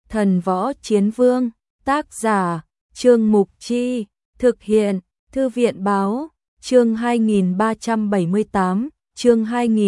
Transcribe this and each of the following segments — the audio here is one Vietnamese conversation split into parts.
Thần Võ Chiến Vương, tác giả, Trương Mục Chi, thực hiện, Thư viện Báo, chương 2378, chương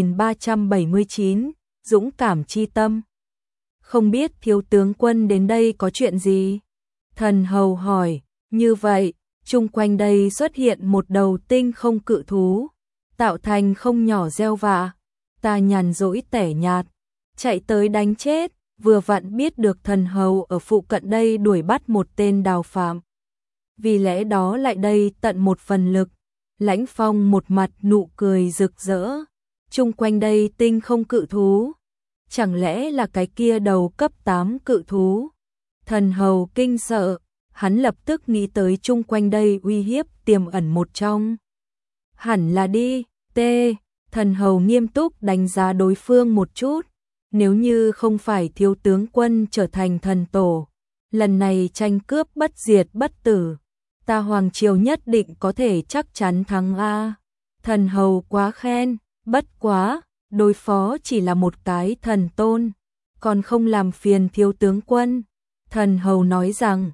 2379, Dũng cảm chi tâm. Không biết thiếu tướng quân đến đây có chuyện gì? Thần hầu hỏi, như vậy, chung quanh đây xuất hiện một đầu tinh không cự thú, tạo thành không nhỏ gieo vạ. Ta nhàn rỗi tẻ nhạt, chạy tới đánh chết, vừa vặn biết được thần hầu ở phụ cận đây đuổi bắt một tên đào phạm. Vì lẽ đó lại đây tận một phần lực. Lãnh Phong một mặt nụ cười rực rỡ. Chung quanh đây tinh không cự thú, chẳng lẽ là cái kia đầu cấp 8 cự thú? Thần hầu kinh sợ, hắn lập tức nghĩ tới chung quanh đây uy hiếp tiềm ẩn một trong. Hẳn là đi, thần hầu nghiêm túc đánh giá đối phương một chút. Nếu như không phải thiếu tướng quân trở thành thần tổ, lần này tranh cướp bất diệt bất tử, ta Hoàng Triều nhất định có thể chắc chắn thắng a. Thần hầu quá khen, bất quá, đối phó chỉ là một cái thần tôn, còn không làm phiền thiếu tướng quân. Thần hầu nói rằng,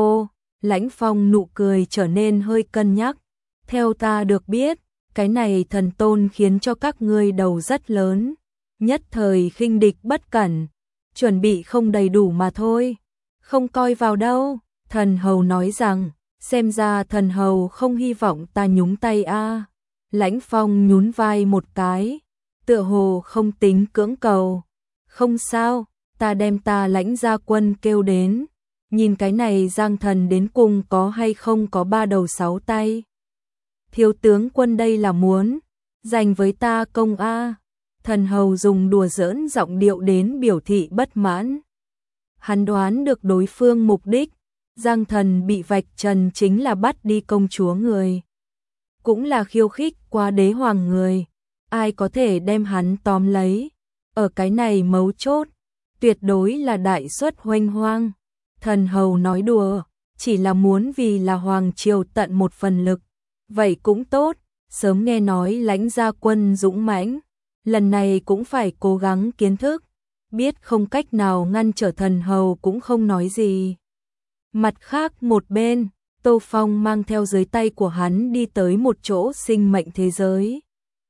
Lãnh Phong nụ cười trở nên hơi cân nhắc. Theo ta được biết, cái này thần tôn khiến cho các ngươi đầu rất lớn, nhất thời khinh địch bất cẩn, chuẩn bị không đầy đủ mà thôi, không coi vào đâu. Thần hầu nói rằng, xem ra thần hầu không hy vọng ta nhúng tay a. Lãnh Phong nhún vai một cái, tựa hồ không tính cưỡng cầu. Không sao, ta đem ta Lãnh gia quân kêu đến, nhìn cái này Giang thần đến cùng có hay không có 3 đầu 6 tay. Thiếu tướng quân đây là muốn dành với ta công a. Thần hầu dùng đùa giỡn giọng điệu đến biểu thị bất mãn. Hắn đoán được đối phương mục đích, Giang thần bị vạch trần chính là bắt đi công chúa người, cũng là khiêu khích qua đế hoàng người, ai có thể đem hắn tóm lấy. Ở cái này mấu chốt, tuyệt đối là đại suất hoành hoang. Thần hầu nói đùa, chỉ là muốn vì là Hoàng Triều tận một phần lực. Vậy cũng tốt, sớm nghe nói Lãnh gia quân dũng mãnh, lần này cũng phải cố gắng kiến thức. Biết không cách nào ngăn trở thần hầu cũng không nói gì. Mặt khác một bên, Tô Phong mang theo dưới tay của hắn đi tới một chỗ sinh mệnh thế giới.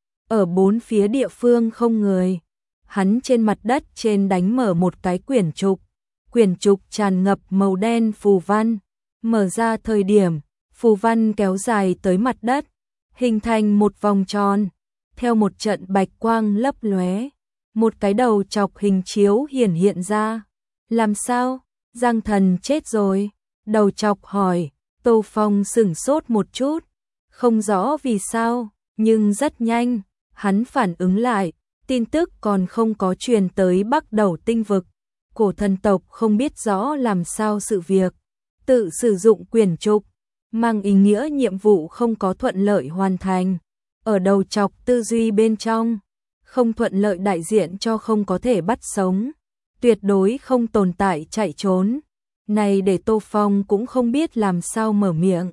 Ở bốn phía địa phương không người, hắn trên mặt đất trên đánh mở một cái quyển trục tràn ngập màu đen phù văn, mở ra thời điểm, phù văn kéo dài tới mặt đất, hình thành một vòng tròn, theo một trận bạch quang lấp lóe, một cái đầu chọc hình chiếu hiển hiện ra. Làm sao? Giang thần chết rồi? Đầu chọc hỏi. Tô Phong sửng sốt một chút, không rõ vì sao, nhưng rất nhanh, hắn phản ứng lại, tin tức còn không có truyền tới Bắc Đầu tinh vực. Cổ thần tộc không biết rõ làm sao sự việc, tự sử dụng quyển trục, mang ý nghĩa nhiệm vụ không có thuận lợi hoàn thành. Ở đầu chọc tư duy bên trong, không thuận lợi đại diện cho không có thể bắt sống, tuyệt đối không tồn tại chạy trốn. Này để Tô Phong cũng không biết làm sao mở miệng.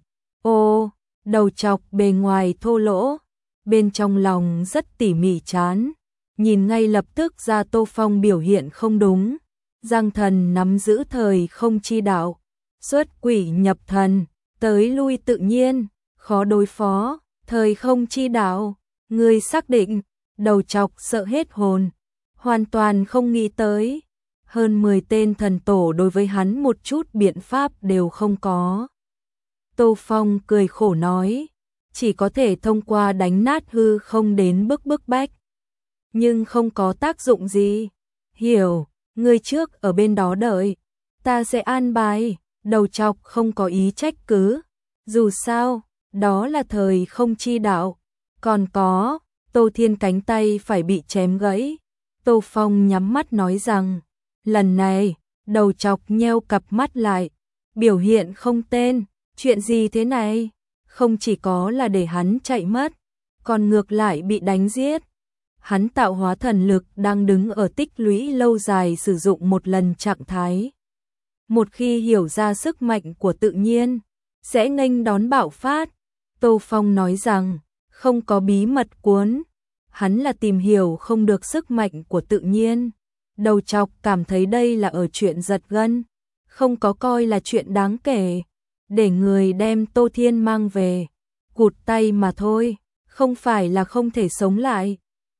Đầu chọc bề ngoài thô lỗ, bên trong lòng rất tỉ mỉ chán, nhìn ngay lập tức ra Tô Phong biểu hiện không đúng. Giang thần nắm giữ thời không chi đạo, xuất quỷ nhập thần, tới lui tự nhiên, khó đối phó. Thời không chi đạo, người xác định? Đầu chọc sợ hết hồn, hoàn toàn không nghĩ tới. Hơn 10 tên thần tổ đối với hắn một chút biện pháp đều không có. Tô Phong cười khổ nói, chỉ có thể thông qua đánh nát hư không đến bức bách. Nhưng không có tác dụng gì. Hiểu, ngươi trước ở bên đó đợi, ta sẽ an bài. Đầu chọc không có ý trách cứ, dù sao, đó là thời không chi đạo. Còn có, Tô Thiên cánh tay phải bị chém gãy. Tô Phong nhắm mắt nói rằng, lần này, đầu chọc nheo cặp mắt lại, biểu hiện không tên. Chuyện gì thế này? Không chỉ có là để hắn chạy mất, còn ngược lại bị đánh giết. Hắn tạo hóa thần lực đang đứng ở tích lũy lâu dài sử dụng một lần trạng thái. Một khi hiểu ra sức mạnh của tự nhiên, sẽ nghênh đón bạo phát. Tô Phong nói rằng, không có bí mật cuốn, hắn là tìm hiểu không được sức mạnh của tự nhiên, Đầu chọc cảm thấy đây là ở chuyện giật gân, không có coi là chuyện đáng kể, để người đem Tô Thiên mang về, cụt tay mà thôi, không phải là không thể sống lại.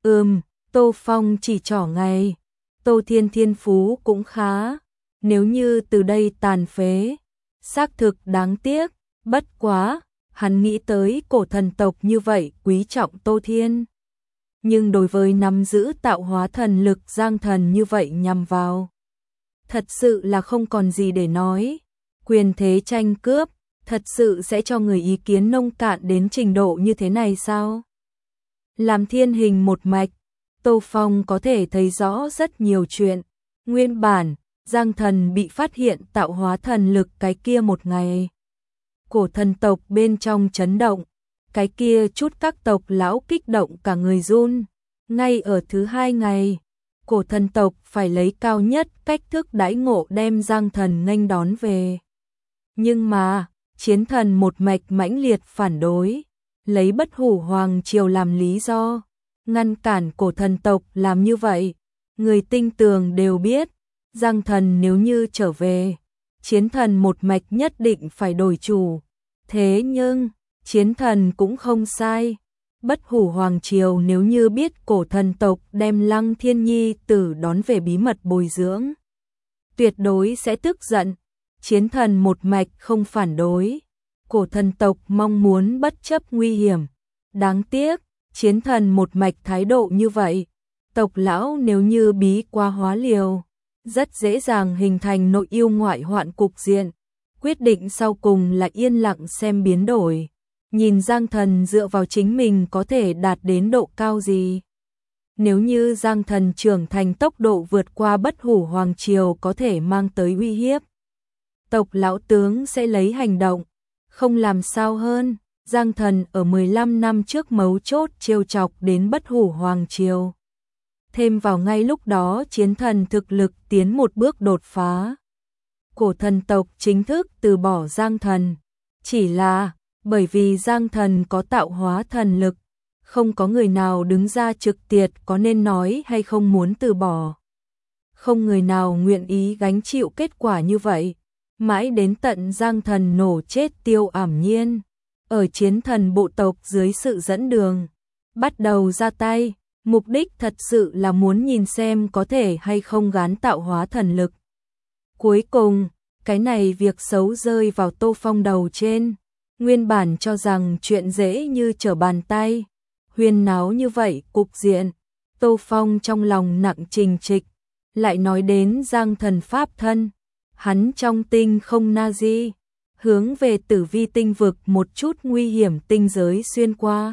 Tô Phong chỉ trỏ ngay, Tô Thiên thiên phú cũng khá, nếu như từ đây tàn phế, xác thực đáng tiếc, bất quá, hắn nghĩ tới cổ thần tộc như vậy quý trọng Tô Thiên. Nhưng đối với nắm giữ tạo hóa thần lực Giang Thần như vậy nhằm vào, thật sự là không còn gì để nói, quyền thế tranh cướp, thật sự sẽ cho người ý kiến nông cạn đến trình độ như thế này sao? Làm thiên hình một mạch, Tô Phong có thể thấy rõ rất nhiều chuyện, nguyên bản, Giang Thần bị phát hiện tạo hóa thần lực cái kia một ngày. Cổ thần tộc bên trong chấn động, cái kia chút các tộc lão kích động cả người run. Ngay ở thứ 2 ngày, cổ thần tộc phải lấy cao nhất cách thức đãi ngộ đem Giang Thần nghênh đón về. Nhưng mà, chiến thần một mạch mãnh liệt phản đối, lấy Bất Hủ Hoàng Triều làm lý do, ngăn cản cổ thần tộc làm như vậy. Người tinh tường đều biết, Giang Thần nếu như trở về, chiến thần một mạch nhất định phải đổi chủ. Thế nhưng, chiến thần cũng không sai. Bất Hủ Hoàng Triều nếu như biết cổ thần tộc đem Lăng Thiên Nhi tử đón về bí mật bồi dưỡng, tuyệt đối sẽ tức giận. Chiến thần một mạch không phản đối, cổ thần tộc mong muốn bất chấp nguy hiểm. Đáng tiếc, chiến thần một mạch thái độ như vậy, tộc lão nếu như bí qua hóa liều, rất dễ dàng hình thành nội yêu ngoại hoạn cục diện. Quyết định sau cùng là yên lặng xem biến đổi, nhìn Giang Thần dựa vào chính mình có thể đạt đến độ cao gì. Nếu như Giang Thần trưởng thành tốc độ vượt qua Bất Hủ Hoàng Triều có thể mang tới uy hiếp, tộc lão tướng sẽ lấy hành động, không làm sao hơn. Giang Thần ở 15 năm trước mấu chốt trêu chọc đến Bất Hủ Hoàng Triều. Thêm vào ngay lúc đó chiến thần thực lực tiến một bước đột phá. Cổ thần tộc chính thức từ bỏ Giang Thần, chỉ là bởi vì Giang Thần có tạo hóa thần lực, không có người nào đứng ra trực tiệt có nên nói hay không muốn từ bỏ. Không người nào nguyện ý gánh chịu kết quả như vậy, mãi đến tận Giang Thần nổ chết Tiêu Ảm Nhiên, ở chiến thần bộ tộc dưới sự dẫn đường, bắt đầu ra tay, mục đích thật sự là muốn nhìn xem có thể hay không gán tạo hóa thần lực. Cuối cùng, cái này việc xấu rơi vào Tô Phong đầu trên, nguyên bản cho rằng chuyện dễ như trở bàn tay, huyên náo như vậy cục diện, Tô Phong trong lòng nặng trình trịch, lại nói đến Giang Thần pháp thân, hắn trong tinh không na di, hướng về Tử Vi tinh vực một chút nguy hiểm tinh giới xuyên qua.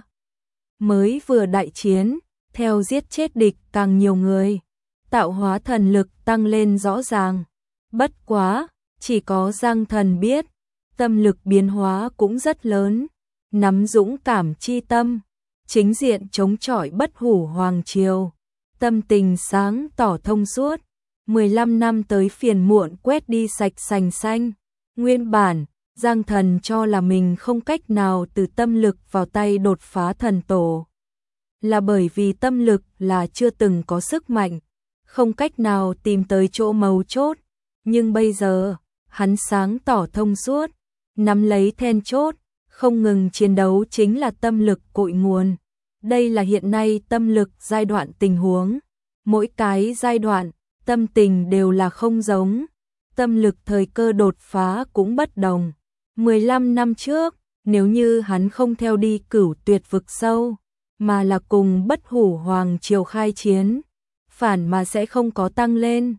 Mới vừa đại chiến, theo giết chết địch càng nhiều người, tạo hóa thần lực tăng lên rõ ràng. Bất quá, chỉ có Giang Thần biết, tâm lực biến hóa cũng rất lớn, nắm dũng cảm chi tâm, chính diện chống chọi Bất Hủ Hoàng Triều, tâm tình sáng tỏ thông suốt, 15 năm tới phiền muộn quét đi sạch sành xanh. Nguyên bản, Giang Thần cho là mình không cách nào từ tâm lực vào tay đột phá thần tổ, là bởi vì tâm lực là chưa từng có sức mạnh, không cách nào tìm tới chỗ mấu chốt, nhưng bây giờ, hắn sáng tỏ thông suốt, nắm lấy then chốt, không ngừng chiến đấu chính là tâm lực cội nguồn. Đây là hiện nay tâm lực giai đoạn tình huống, mỗi cái giai đoạn, tâm tình đều là không giống, tâm lực thời cơ đột phá cũng bất đồng. 15 năm trước, nếu như hắn không theo đi Cửu Tuyệt vực sâu, mà là cùng Bất Hủ Hoàng Triều khai chiến, phản mà sẽ không có tăng lên.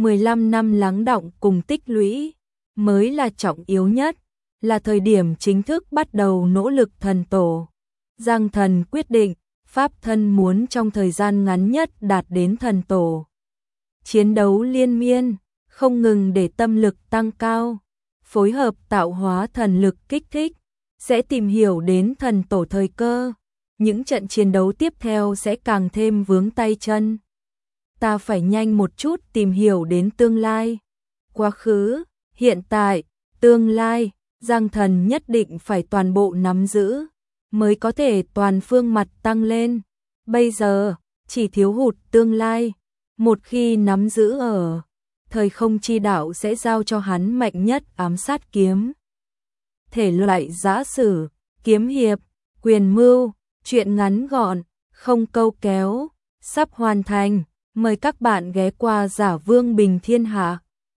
15 năm lắng đọng cùng tích lũy, mới là trọng yếu nhất, là thời điểm chính thức bắt đầu nỗ lực thần tổ. Giang Thần quyết định, pháp thân muốn trong thời gian ngắn nhất đạt đến thần tổ. Chiến đấu liên miên, không ngừng để tâm lực tăng cao, phối hợp tạo hóa thần lực kích thích, sẽ tìm hiểu đến thần tổ thời cơ. Những trận chiến đấu tiếp theo sẽ càng thêm vướng tay chân. Ta phải nhanh một chút tìm hiểu đến tương lai. Quá khứ, hiện tại, tương lai, Giang Thần nhất định phải toàn bộ nắm giữ, mới có thể toàn phương mặt tăng lên. Bây giờ, chỉ thiếu hụt tương lai. Một khi nắm giữ ở thời không chi đạo sẽ giao cho hắn mạnh nhất ám sát kiếm. Thể loại giã sử, kiếm hiệp, quyền mưu, truyện ngắn gọn, không câu kéo, sắp hoàn thành. Mời các bạn ghé qua Giả Vương Bình Thiên Hạ.